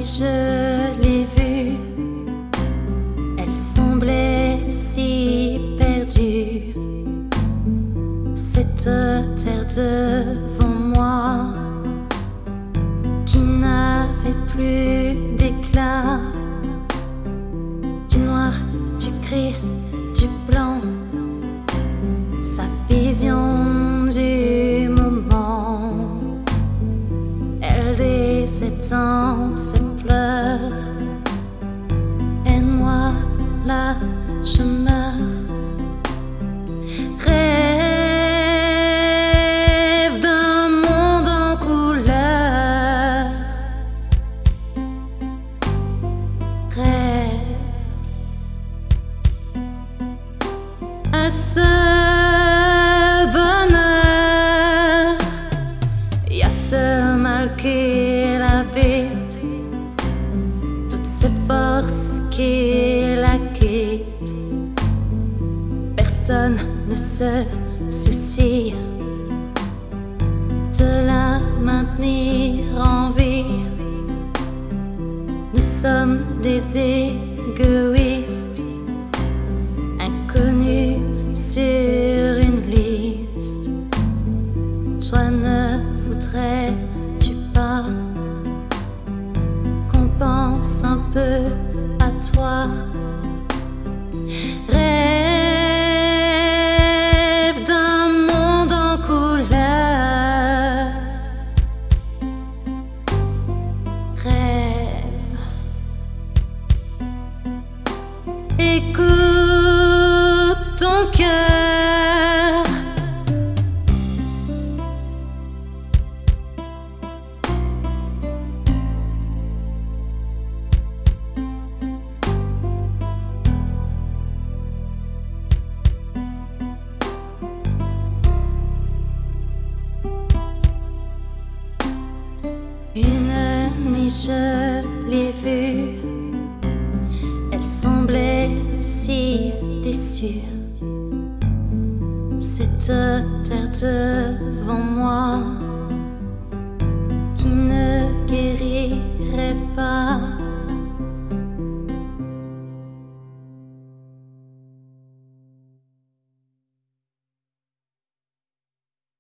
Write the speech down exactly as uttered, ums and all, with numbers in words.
nuit je l'ai vue, elle semblait si perdue. Cette terre devant moi qui n'avait plus d'éclat, du noir, du gris, du blanc, sa vision du moment. Elle détend ses pleurs et moi là je meurs. Rêve d'un monde en couleur, rêve à ce bonheur. Y a ce mal qui l'habite, toutes ces forces qui la quittent. Personne ne se soucie de la maintenir en vie. Nous sommes des égoïstes, inconnus sur une liste. Toi, ne voudrais-tu pas qu'on pense un peu à toi? Rêve d'un monde en couleur, rêve. Écoute ton cœur, une nuit je l'ai vue, elle semblait si déçue. Cette terre devant moi